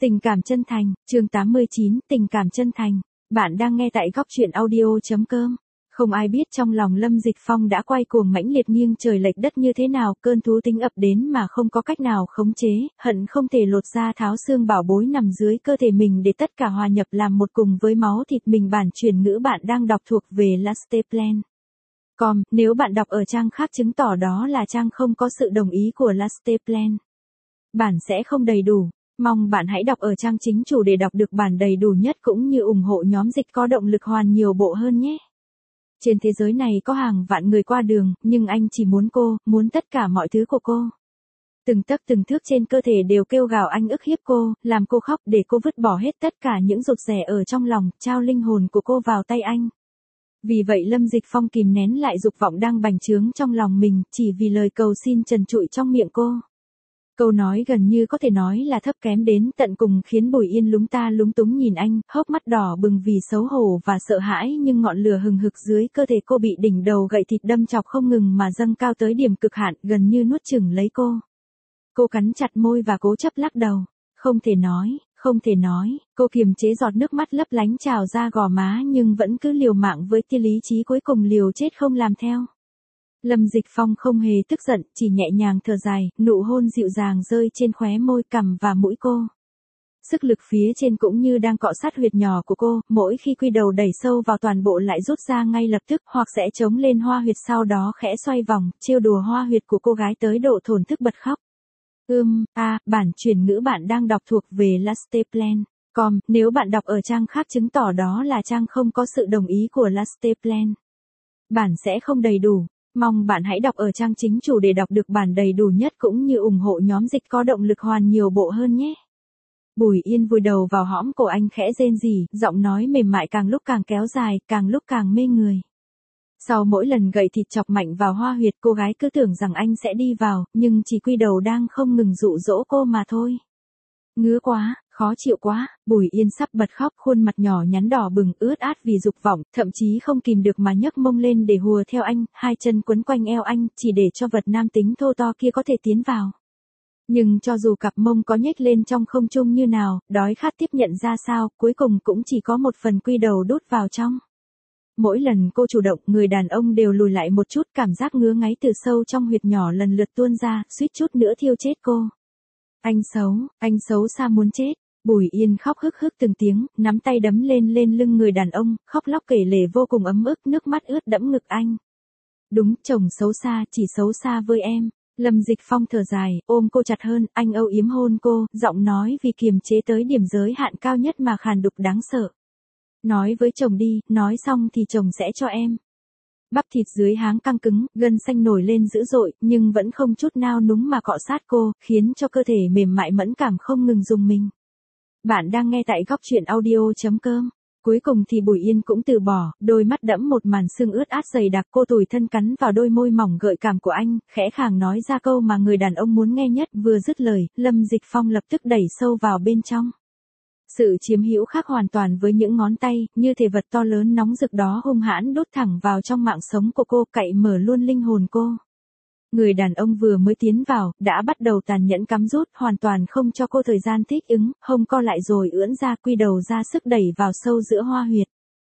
Tình cảm chân thành, chương 89, tình cảm chân thành. Bạn đang nghe tại góc truyện audio.com. Không ai biết trong lòng Lâm Dịch Phong đã quay cuồng mãnh liệt nghiêng trời lệch đất như thế nào, cơn thú tính ập đến mà không có cách nào khống chế, hận không thể lột ra tháo xương bảo bối nằm dưới cơ thể mình để tất cả hòa nhập làm một cùng với máu thịt mình. Bản truyền ngữ bạn đang đọc thuộc về Lasteplan. Nếu bạn đọc ở trang khác chứng tỏ đó là trang không có sự đồng ý của Lasteplan. Bản sẽ không đầy đủ. Mong bạn hãy đọc ở trang chính chủ để đọc được bản đầy đủ nhất cũng như ủng hộ nhóm dịch có động lực hoàn nhiều bộ hơn nhé. Trên thế giới này có hàng vạn người qua đường, nhưng anh chỉ muốn cô, muốn tất cả mọi thứ của cô. Từng tấc từng thước trên cơ thể đều kêu gào anh ức hiếp cô, làm cô khóc để cô vứt bỏ hết tất cả những rụt rè ở trong lòng, trao linh hồn của cô vào tay anh. Vì vậy Lâm Dịch Phong kìm nén lại dục vọng đang bành trướng trong lòng mình, chỉ vì lời cầu xin trần trụi trong miệng cô. Câu nói gần như có thể nói là thấp kém đến tận cùng khiến Bùi Yên lúng ta lúng túng nhìn anh, hốc mắt đỏ bừng vì xấu hổ và sợ hãi, nhưng ngọn lửa hừng hực dưới cơ thể cô bị đỉnh đầu gậy thịt đâm chọc không ngừng mà dâng cao tới điểm cực hạn, gần như nuốt chửng lấy cô. Cô cắn chặt môi và cố chấp lắc đầu. Không thể nói, cô kiềm chế giọt nước mắt lấp lánh trào ra gò má nhưng vẫn cứ liều mạng với tia lý trí cuối cùng liều chết không làm theo. Lâm Dịch Phong không hề tức giận, chỉ nhẹ nhàng thở dài, nụ hôn dịu dàng rơi trên khóe môi, cằm và mũi cô. Sức lực phía trên cũng như đang cọ sát huyệt nhỏ của cô, mỗi khi quy đầu đẩy sâu vào toàn bộ lại rút ra ngay lập tức, hoặc sẽ chống lên hoa huyệt sau đó khẽ xoay vòng, trêu đùa hoa huyệt của cô gái tới độ thổn thức bật khóc. Bản truyền ngữ bạn đang đọc thuộc về Lasteplan. Nếu bạn đọc ở trang khác chứng tỏ đó là trang không có sự đồng ý của Lasteplan. Bản sẽ không đầy đủ. Mong bạn hãy đọc ở trang chính chủ để đọc được bản đầy đủ nhất cũng như ủng hộ nhóm dịch có động lực hoàn nhiều bộ hơn nhé. Bùi Yên vùi đầu vào hõm cổ anh khẽ rên rỉ, giọng nói mềm mại càng lúc càng kéo dài, càng lúc càng mê người. Sau mỗi lần gậy thịt chọc mạnh vào hoa huyệt, cô gái cứ tưởng rằng anh sẽ đi vào, nhưng chỉ quy đầu đang không ngừng dụ dỗ cô mà thôi. Ngứa quá, khó chịu quá, Bùi Yên sắp bật khóc, khuôn mặt nhỏ nhắn đỏ bừng ướt át vì dục vọng, thậm chí không kìm được mà nhấc mông lên để hùa theo anh, hai chân quấn quanh eo anh, chỉ để cho vật nam tính thô to kia có thể tiến vào. Nhưng cho dù cặp mông có nhếch lên trong không trung như nào, đói khát tiếp nhận ra sao, cuối cùng cũng chỉ có một phần quy đầu đút vào trong. Mỗi lần cô chủ động, người đàn ông đều lùi lại một chút, cảm giác ngứa ngáy từ sâu trong huyệt nhỏ lần lượt tuôn ra, suýt chút nữa thiêu chết cô. Anh xấu xa muốn chết. Bùi Yên khóc hức hức từng tiếng, nắm tay đấm lên lưng người đàn ông, khóc lóc kể lể vô cùng ấm ức, nước mắt ướt đẫm ngực anh. Đúng, chồng xấu xa, chỉ xấu xa với em. Lâm Dịch Phong thở dài, ôm cô chặt hơn, anh âu yếm hôn cô, giọng nói vì kiềm chế tới điểm giới hạn cao nhất mà khàn đục đáng sợ. Nói với chồng đi, nói xong thì chồng sẽ cho em. Bắp thịt dưới háng căng cứng, gân xanh nổi lên dữ dội, nhưng vẫn không chút nao núng mà cọ sát cô, khiến cho cơ thể mềm mại mẫn cảm không ngừng rung mình. Bạn đang nghe tại góc truyện audio.com. Cuối cùng thì Bùi Yên cũng từ bỏ, đôi mắt đẫm một màn sương ướt át dày đặc, cô tủi thân cắn vào đôi môi mỏng gợi cảm của anh, khẽ khàng nói ra câu mà người đàn ông muốn nghe nhất, vừa dứt lời, Lâm Dịch Phong lập tức đẩy sâu vào bên trong. Sự chiếm hữu khác hoàn toàn với những ngón tay, như thể vật to lớn nóng rực đó hung hãn đốt thẳng vào trong mạng sống của cô, cậy mở luôn linh hồn cô. Người đàn ông vừa mới tiến vào, đã bắt đầu tàn nhẫn cắm rút, hoàn toàn không cho cô thời gian thích ứng, hông co lại rồi ưỡn ra, quy đầu ra sức đẩy vào sâu giữa hoa huyệt.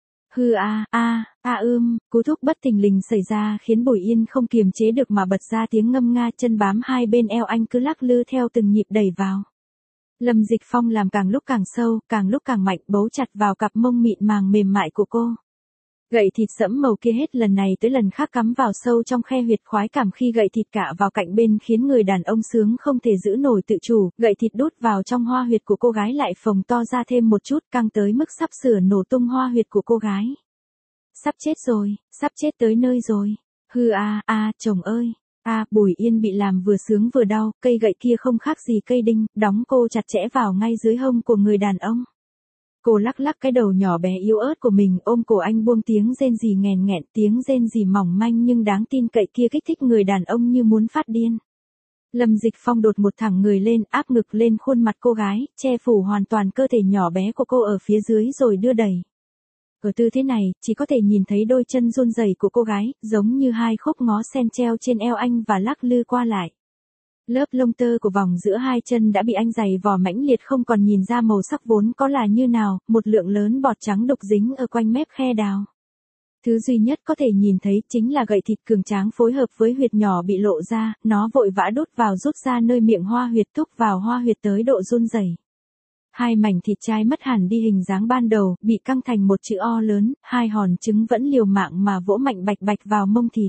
Cú thúc bất thình lình xảy ra khiến Bùi Yên không kiềm chế được mà bật ra tiếng ngâm nga, chân bám hai bên eo anh cứ lắc lư theo từng nhịp đẩy vào. Lâm Dịch Phong làm càng lúc càng sâu, càng lúc càng mạnh, bấu chặt vào cặp mông mịn màng mềm mại của cô. Gậy thịt sẫm màu kia hết lần này tới lần khác cắm vào sâu trong khe huyệt, khoái cảm khi gậy thịt cạ vào cạnh bên khiến người đàn ông sướng không thể giữ nổi tự chủ, gậy thịt đút vào trong hoa huyệt của cô gái lại phồng to ra thêm một chút, căng tới mức sắp sửa nổ tung hoa huyệt của cô gái. Sắp chết rồi, sắp chết tới nơi rồi. Chồng ơi. Bùi Yên bị làm vừa sướng vừa đau, cây gậy kia không khác gì cây đinh, đóng cô chặt chẽ vào ngay dưới hông của người đàn ông. Cô lắc lắc cái đầu nhỏ bé yếu ớt của mình, ôm cổ anh buông tiếng rên rỉ nghẹn nghẹn, tiếng rên rỉ mỏng manh nhưng đáng tin cậy kia kích thích người đàn ông như muốn phát điên. Lâm Dịch Phong đột một thẳng người lên, áp ngực lên khuôn mặt cô gái, che phủ hoàn toàn cơ thể nhỏ bé của cô ở phía dưới rồi đưa đẩy. Ở tư thế này, chỉ có thể nhìn thấy đôi chân run rẩy của cô gái, giống như hai khúc ngó sen treo trên eo anh và lắc lư qua lại. Lớp lông tơ của vòng giữa hai chân đã bị anh giày vò mãnh liệt không còn nhìn ra màu sắc vốn có là như nào, một lượng lớn bọt trắng đục dính ở quanh mép khe đào. Thứ duy nhất có thể nhìn thấy chính là gậy thịt cường tráng phối hợp với huyệt nhỏ bị lộ ra, nó vội vã đút vào rút ra nơi miệng hoa huyệt thúc vào hoa huyệt tới độ run rẩy. Hai mảnh thịt trai mất hẳn đi hình dáng ban đầu, bị căng thành một chữ O lớn, hai hòn trứng vẫn liều mạng mà vỗ mạnh bạch bạch vào mông thịt.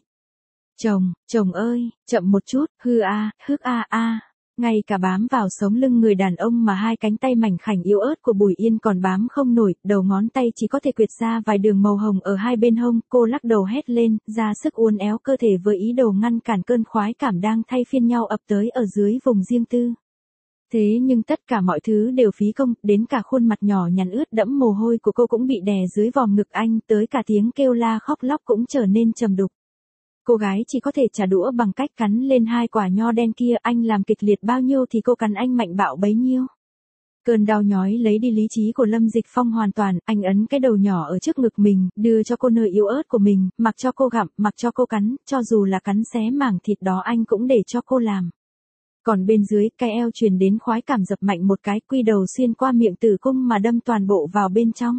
Chồng ơi, chậm một chút, hư a, hức a a. Ngay cả bám vào sống lưng người đàn ông mà hai cánh tay mảnh khảnh yếu ớt của Bùi Yên còn bám không nổi, đầu ngón tay chỉ có thể quyệt ra vài đường màu hồng ở hai bên hông, cô lắc đầu hét lên, ra sức uốn éo cơ thể với ý đồ ngăn cản cơn khoái cảm đang thay phiên nhau ập tới ở dưới vùng riêng tư. Thế nhưng tất cả mọi thứ đều phí công, đến cả khuôn mặt nhỏ nhắn ướt đẫm mồ hôi của cô cũng bị đè dưới vòm ngực anh, tới cả tiếng kêu la khóc lóc cũng trở nên trầm đục. Cô gái chỉ có thể trả đũa bằng cách cắn lên hai quả nho đen kia, anh làm kịch liệt bao nhiêu thì cô cắn anh mạnh bạo bấy nhiêu. Cơn đau nhói lấy đi lý trí của Lâm Dịch Phong hoàn toàn, anh ấn cái đầu nhỏ ở trước ngực mình, đưa cho cô nơi yếu ớt của mình, mặc cho cô gặm, mặc cho cô cắn, cho dù là cắn xé mảng thịt đó anh cũng để cho cô làm. Còn bên dưới, cái eo truyền đến khoái cảm dập mạnh một cái, quy đầu xuyên qua miệng tử cung mà đâm toàn bộ vào bên trong.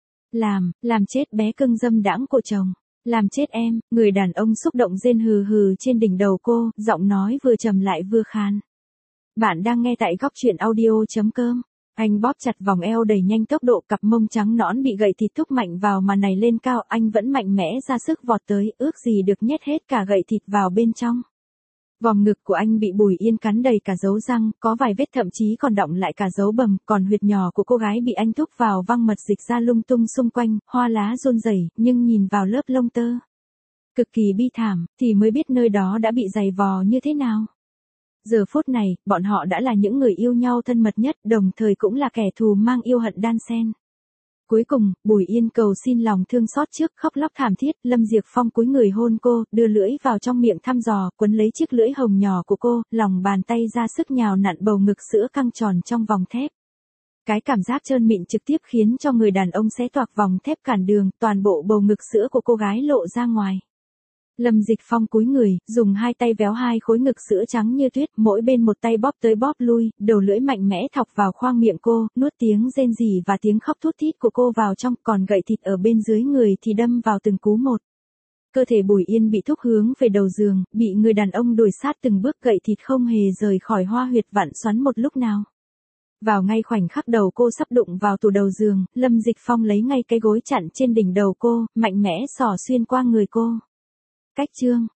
Làm chết bé cưng dâm đãng của chồng. Làm chết em, người đàn ông xúc động rên hừ hừ trên đỉnh đầu cô, giọng nói vừa trầm lại vừa khan. Bạn đang nghe tại góc truyện audio.com. Anh bóp chặt vòng eo đẩy nhanh tốc độ, cặp mông trắng nõn bị gậy thịt thúc mạnh vào mà này lên cao, anh vẫn mạnh mẽ ra sức vọt tới, ước gì được nhét hết cả gậy thịt vào bên trong. Vòng ngực của anh bị Bùi Yên cắn đầy cả dấu răng, có vài vết thậm chí còn đọng lại cả dấu bầm, còn huyệt nhỏ của cô gái bị anh thúc vào văng mật dịch ra lung tung xung quanh, hoa lá run rẩy, nhưng nhìn vào lớp lông tơ cực kỳ bi thảm, thì mới biết nơi đó đã bị giày vò như thế nào. Giờ phút này, bọn họ đã là những người yêu nhau thân mật nhất, đồng thời cũng là kẻ thù mang yêu hận đan xen. Cuối cùng, Bùi Yên cầu xin lòng thương xót trước, khóc lóc thảm thiết, Lâm Diệp Phong cúi người hôn cô, đưa lưỡi vào trong miệng thăm dò, quấn lấy chiếc lưỡi hồng nhỏ của cô, lòng bàn tay ra sức nhào nặn bầu ngực sữa căng tròn trong vòng thép. Cái cảm giác trơn mịn trực tiếp khiến cho người đàn ông xé toạc vòng thép cản đường, toàn bộ bầu ngực sữa của cô gái lộ ra ngoài. Lâm Dịch Phong cúi người, dùng hai tay véo hai khối ngực sữa trắng như tuyết, mỗi bên một tay bóp tới bóp lui, đầu lưỡi mạnh mẽ thọc vào khoang miệng cô, nuốt tiếng rên rỉ và tiếng khóc thút thít của cô vào trong, còn gậy thịt ở bên dưới người thì đâm vào từng cú một. Cơ thể Bùi Yên bị thúc hướng về đầu giường, bị người đàn ông đuổi sát từng bước, gậy thịt không hề rời khỏi hoa huyệt vặn xoắn một lúc nào. Vào ngay khoảnh khắc đầu cô sắp đụng vào tủ đầu giường, Lâm Dịch Phong lấy ngay cái gối chặn trên đỉnh đầu cô, mạnh mẽ xỏ xuyên qua người cô. Cách chương